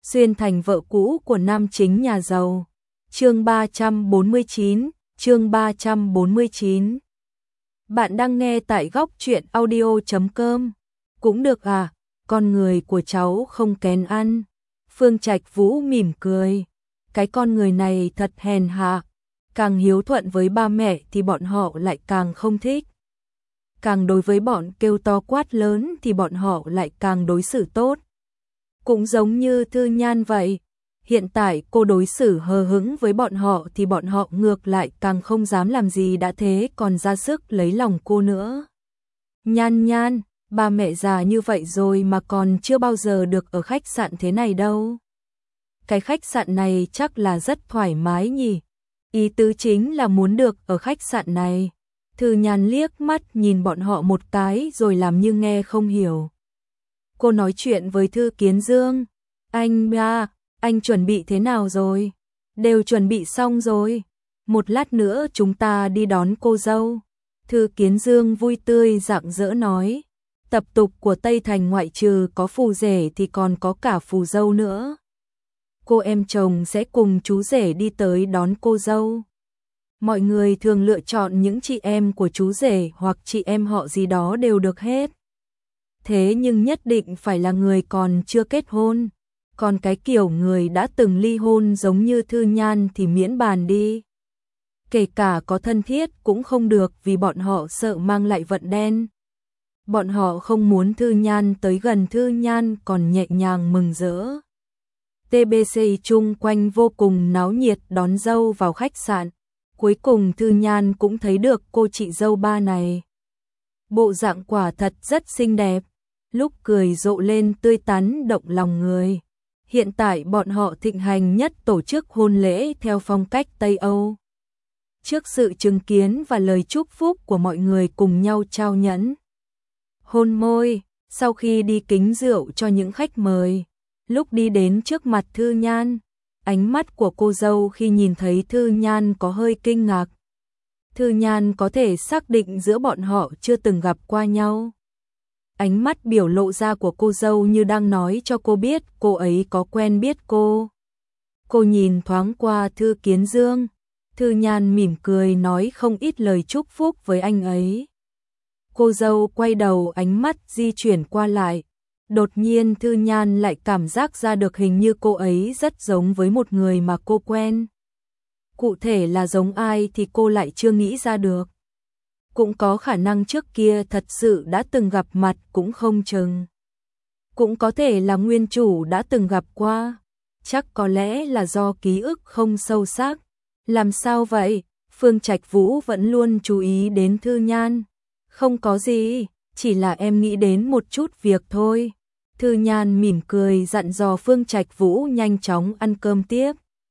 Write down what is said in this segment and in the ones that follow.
xuyên thành vợ cũ của nam chính nhà giàu. Chương 349, chương 349. Bạn đang nghe tại góc truyện audio.com. Cũng được à, con người của cháu không kén ăn. Phương Trạch Vũ mỉm cười. Cái con người này thật hèn hạ. Càng hiếu thuận với ba mẹ thì bọn họ lại càng không thích. Càng đối với bọn kêu to quát lớn thì bọn họ lại càng đối xử tốt. Cũng giống như Thư Nhan vậy. Hiện tại cô đối xử hờ hững với bọn họ thì bọn họ ngược lại càng không dám làm gì đã thế còn ra sức lấy lòng cô nữa. Nhan Nhan, ba mẹ già như vậy rồi mà còn chưa bao giờ được ở khách sạn thế này đâu. Cái khách sạn này chắc là rất thoải mái nhỉ. Ý tứ chính là muốn được ở khách sạn này. Thư Nhan liếc mắt nhìn bọn họ một cái rồi làm như nghe không hiểu. Cô nói chuyện với Thư Kiến Dương. Anh ba, anh chuẩn bị thế nào rồi? Đều chuẩn bị xong rồi. Một lát nữa chúng ta đi đón cô dâu. Thư Kiến Dương vui tươi rạng rỡ nói. Tập tục của Tây Thành ngoại trừ có phù rể thì còn có cả phù dâu nữa. Cô em chồng sẽ cùng chú rể đi tới đón cô dâu. Mọi người thường lựa chọn những chị em của chú rể hoặc chị em họ gì đó đều được hết. Thế nhưng nhất định phải là người còn chưa kết hôn. Còn cái kiểu người đã từng ly hôn giống như Thư Nhan thì miễn bàn đi. Kể cả có thân thiết cũng không được vì bọn họ sợ mang lại vận đen. Bọn họ không muốn Thư Nhan tới gần Thư Nhan còn nhẹ nhàng mừng rỡ. TBC chung quanh vô cùng náo nhiệt đón dâu vào khách sạn. Cuối cùng Thư Nhan cũng thấy được cô chị dâu ba này. Bộ dạng quả thật rất xinh đẹp. Lúc cười rộ lên tươi tắn động lòng người. Hiện tại bọn họ thịnh hành nhất tổ chức hôn lễ theo phong cách Tây Âu. Trước sự chứng kiến và lời chúc phúc của mọi người cùng nhau trao nhẫn. Hôn môi, sau khi đi kính rượu cho những khách mời. Lúc đi đến trước mặt Thư Nhan, ánh mắt của cô dâu khi nhìn thấy Thư Nhan có hơi kinh ngạc. Thư Nhan có thể xác định giữa bọn họ chưa từng gặp qua nhau. Ánh mắt biểu lộ ra của cô dâu như đang nói cho cô biết cô ấy có quen biết cô. Cô nhìn thoáng qua Thư Kiến Dương. Thư Nhan mỉm cười nói không ít lời chúc phúc với anh ấy. Cô dâu quay đầu ánh mắt di chuyển qua lại. Đột nhiên Thư Nhan lại cảm giác ra được hình như cô ấy rất giống với một người mà cô quen. Cụ thể là giống ai thì cô lại chưa nghĩ ra được. Cũng có khả năng trước kia thật sự đã từng gặp mặt cũng không chừng. Cũng có thể là nguyên chủ đã từng gặp qua. Chắc có lẽ là do ký ức không sâu sắc. Làm sao vậy? Phương Trạch Vũ vẫn luôn chú ý đến Thư Nhan. Không có gì, chỉ là em nghĩ đến một chút việc thôi. Thư Nhan mỉm cười dặn dò Phương Trạch Vũ nhanh chóng ăn cơm tiếp.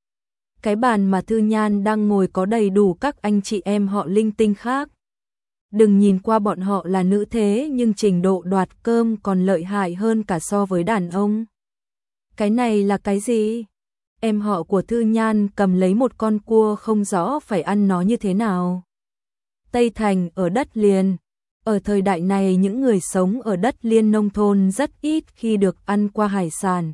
Cái bàn mà Thư Nhan đang ngồi có đầy đủ các anh chị em họ linh tinh khác. Đừng nhìn qua bọn họ là nữ thế nhưng trình độ đoạt cơm còn lợi hại hơn cả so với đàn ông. Cái này là cái gì? Em họ của Thư Nhan cầm lấy một con cua không rõ phải ăn nó như thế nào. Tây Thành ở đất liền. Ở thời đại này những người sống ở đất liên nông thôn rất ít khi được ăn qua hải sản.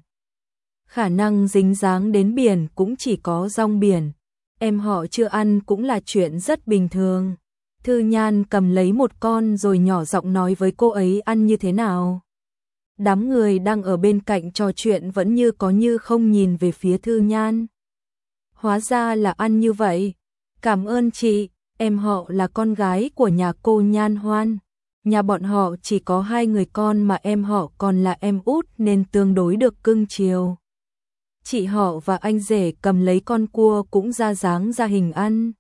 Khả năng dính dáng đến biển cũng chỉ có rong biển. Em họ chưa ăn cũng là chuyện rất bình thường. Thư Nhan cầm lấy một con rồi nhỏ giọng nói với cô ấy ăn như thế nào. Đám người đang ở bên cạnh trò chuyện vẫn như có như không nhìn về phía Thư Nhan. Hóa ra là ăn như vậy. Cảm ơn chị, em họ là con gái của nhà cô Nhan Hoan. Nhà bọn họ chỉ có 2 người con mà em họ còn là em út nên tương đối được cưng chiều. Chị họ và anh rể cầm lấy con cua cũng ra dáng ra hình ăn.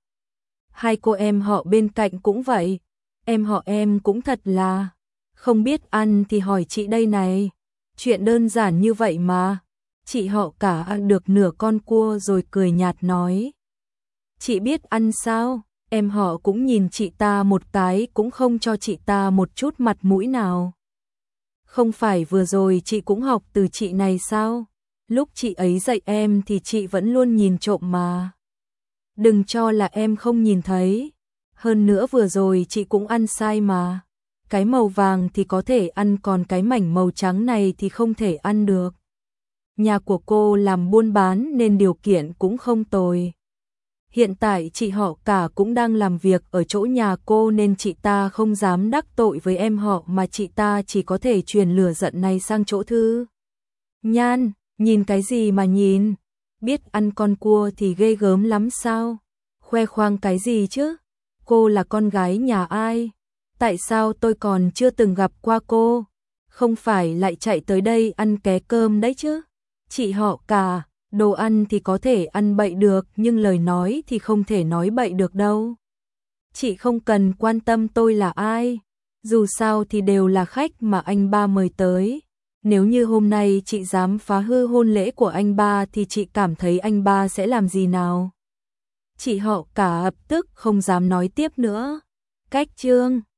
2 cô em họ bên cạnh cũng vậy. Em họ em cũng thật là không biết ăn thì hỏi chị đây này. Chuyện đơn giản như vậy mà. Chị họ cả ăn được nửa con cua rồi cười nhạt nói. Chị biết ăn sao? Em họ cũng nhìn chị ta một cái cũng không cho chị ta một chút mặt mũi nào. Không phải vừa rồi chị cũng học từ chị này sao? Lúc chị ấy dạy em thì chị vẫn luôn nhìn trộm mà. Đừng cho là em không nhìn thấy. Hơn nữa vừa rồi chị cũng ăn sai mà. Cái màu vàng thì có thể ăn còn cái mảnh màu trắng này thì không thể ăn được. nhà của cô làm buôn bán nên điều kiện cũng không tồi. Hiện tại chị họ cả cũng đang làm việc ở chỗ nhà cô nên chị ta không dám đắc tội với em họ mà chị ta chỉ có thể truyền lửa giận này sang chỗ Thư Nhan. Nhìn cái gì mà nhìn, biết ăn con cua thì ghê gớm lắm sao? Khoe khoang cái gì chứ? Cô là con gái nhà ai? Tại sao tôi còn chưa từng gặp qua cô? Không phải lại chạy tới đây ăn ké cơm đấy chứ? Chị họ cả, đồ ăn thì có thể ăn bậy được nhưng lời nói thì không thể nói bậy được đâu. Chị không cần quan tâm tôi là ai, dù sao thì đều là khách mà anh ba mời tới. Nếu như hôm nay chị dám phá hư hôn lễ của anh ba thì chị cảm thấy anh ba sẽ làm gì nào? Chị họ cả ập tức không dám nói tiếp nữa. Cách chương